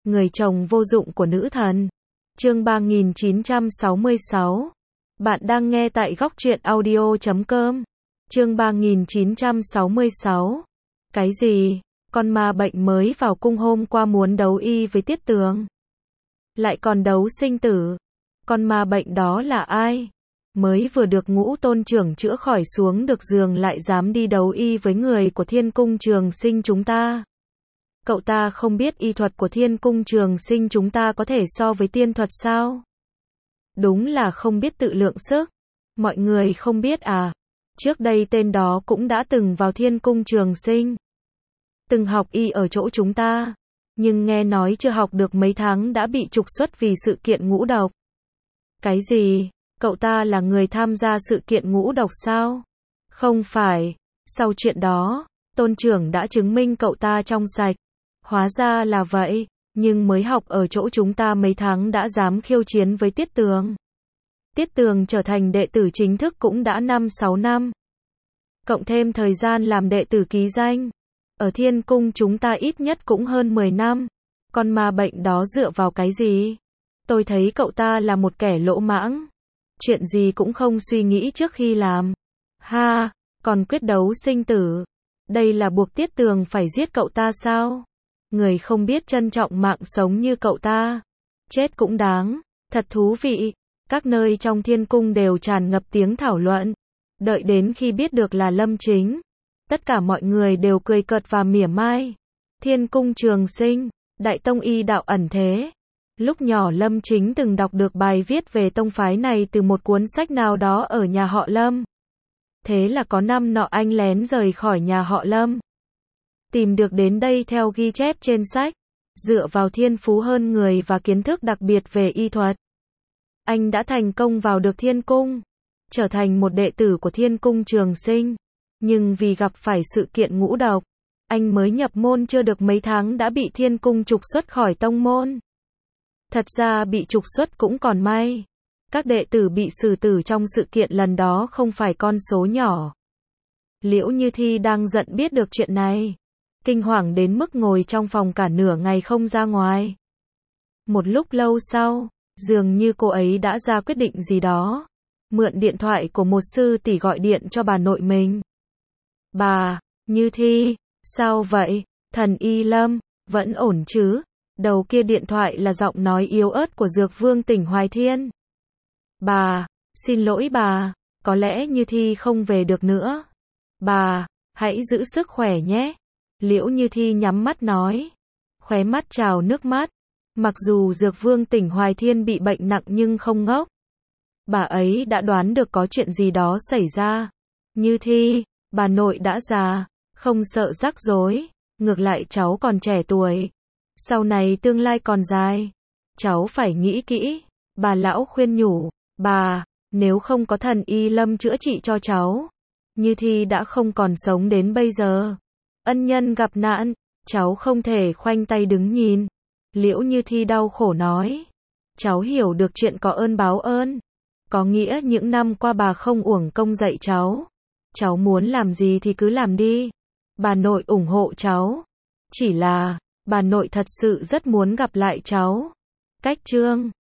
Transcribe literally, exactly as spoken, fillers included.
Người chồng vô dụng của nữ thần. Chương ba nghìn chín trăm sáu mươi sáu. Bạn đang nghe tại góc truyện audio chấm com. Chương ba nghìn chín trăm sáu mươi sáu. Cái gì? Con ma bệnh mới vào cung hôm qua muốn đấu y với Tiết Tường. Lại còn đấu sinh tử. Con ma bệnh đó là ai? Mới vừa được Ngũ Tôn trưởng chữa khỏi xuống được giường lại dám đi đấu y với người của Thiên Cung Trường Sinh chúng ta. Cậu ta không biết y thuật của Thiên Cung Trường Sinh chúng ta có thể so với tiên thuật sao? Đúng là không biết tự lượng sức. Mọi người không biết à? Trước đây tên đó cũng đã từng vào Thiên Cung Trường Sinh. Từng học y ở chỗ chúng ta. Nhưng nghe nói chưa học được mấy tháng đã bị trục xuất vì sự kiện ngũ độc. Cái gì? Cậu ta là người tham gia sự kiện ngũ độc sao? Không phải. Sau chuyện đó, Tôn trưởng đã chứng minh cậu ta trong sạch. Hóa ra là vậy, nhưng mới học ở chỗ chúng ta mấy tháng đã dám khiêu chiến với Tiết Tường. Tiết Tường trở thành đệ tử chính thức cũng đã năm sáu năm. Cộng thêm thời gian làm đệ tử ký danh. Ở Thiên Cung chúng ta ít nhất cũng hơn mười năm. Con ma bệnh đó dựa vào cái gì? Tôi thấy cậu ta là một kẻ lỗ mãng. Chuyện gì cũng không suy nghĩ trước khi làm. Ha, còn quyết đấu sinh tử. Đây là buộc Tiết Tường phải giết cậu ta sao? Người không biết trân trọng mạng sống như cậu ta. Chết cũng đáng. Thật thú vị. Các nơi trong Thiên Cung đều tràn ngập tiếng thảo luận. Đợi đến khi biết được là Lâm Chính. Tất cả mọi người đều cười cợt và mỉa mai. Thiên Cung Trường Sinh, Đại Tông Y đạo ẩn thế. Lúc nhỏ Lâm Chính từng đọc được bài viết về tông phái này từ một cuốn sách nào đó ở nhà họ Lâm. Thế là có năm nọ anh lén rời khỏi nhà họ Lâm. Tìm được đến đây theo ghi chép trên sách. Dựa vào thiên phú hơn người và kiến thức đặc biệt về y thuật. Anh đã thành công vào được Thiên Cung. Trở thành một đệ tử của Thiên Cung Trường Sinh. Nhưng vì gặp phải sự kiện ngũ độc. Anh mới nhập môn chưa được mấy tháng đã bị Thiên Cung trục xuất khỏi tông môn. Thật ra bị trục xuất cũng còn may. Các đệ tử bị xử tử trong sự kiện lần đó không phải con số nhỏ. Liễu Như Thi đang giận biết được chuyện này. Kinh hoàng đến mức ngồi trong phòng cả nửa ngày không ra ngoài. Một lúc lâu sau, dường như cô ấy đã ra quyết định gì đó. Mượn điện thoại của một sư tỷ gọi điện cho bà nội mình. Bà, Như Thi, sao vậy? Thần Y Lâm, vẫn ổn chứ? Đầu kia điện thoại là giọng nói yếu ớt của Dược Vương Tỉnh Hoài Thiên. Bà, xin lỗi bà, có lẽ Như Thi không về được nữa. Bà, hãy giữ sức khỏe nhé. Liễu Như Thi nhắm mắt nói. Khóe mắt trào nước mắt. Mặc dù Dược Vương Tỉnh Hoài Thiên bị bệnh nặng nhưng không ngốc. Bà ấy đã đoán được có chuyện gì đó xảy ra. Như Thi, bà nội đã già, không sợ rắc rối. Ngược lại cháu còn trẻ tuổi. Sau này tương lai còn dài. Cháu phải nghĩ kỹ. Bà lão khuyên nhủ. Bà, nếu không có thần Y Lâm chữa trị cho cháu, Như Thi đã không còn sống đến bây giờ. Ân nhân gặp nạn, cháu không thể khoanh tay đứng nhìn. Liễu Như Thi đau khổ nói. Cháu hiểu được chuyện có ơn báo ơn. Có nghĩa những năm qua bà không uổng công dạy cháu. Cháu muốn làm gì thì cứ làm đi. Bà nội ủng hộ cháu. Chỉ là, bà nội thật sự rất muốn gặp lại cháu. Cách chương